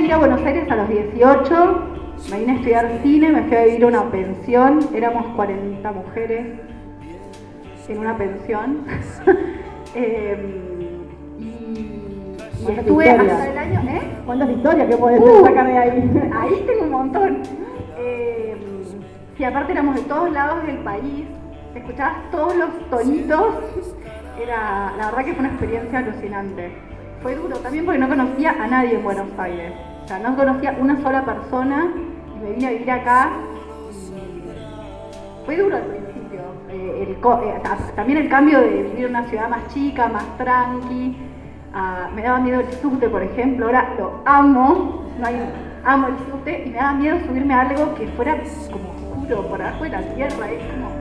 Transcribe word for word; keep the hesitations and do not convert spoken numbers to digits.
vine a Buenos Aires a los dieciocho, me vine a estudiar cine, me fui a vivir a una pensión, éramos cuarenta mujeres en una pensión. eh, y, y estuve hasta el año... ¿eh? ¿Cuántas historias que podés uh, sacar de ahí? Ahí tengo un montón. Eh, sí, aparte éramos de todos lados del país, escuchabas todos los tonitos, era, la verdad que fue una experiencia alucinante. Fue duro también porque no conocía a nadie en Buenos Aires, o sea, no conocía una sola persona y me vine a vivir acá y fue duro al principio. Eh, el, eh, también el cambio de vivir en una ciudad más chica, más tranqui, uh, me daba miedo el subte, por ejemplo, ahora lo amo, no hay, amo el subte y me daba miedo subirme a algo que fuera como oscuro por abajo de la tierra, es como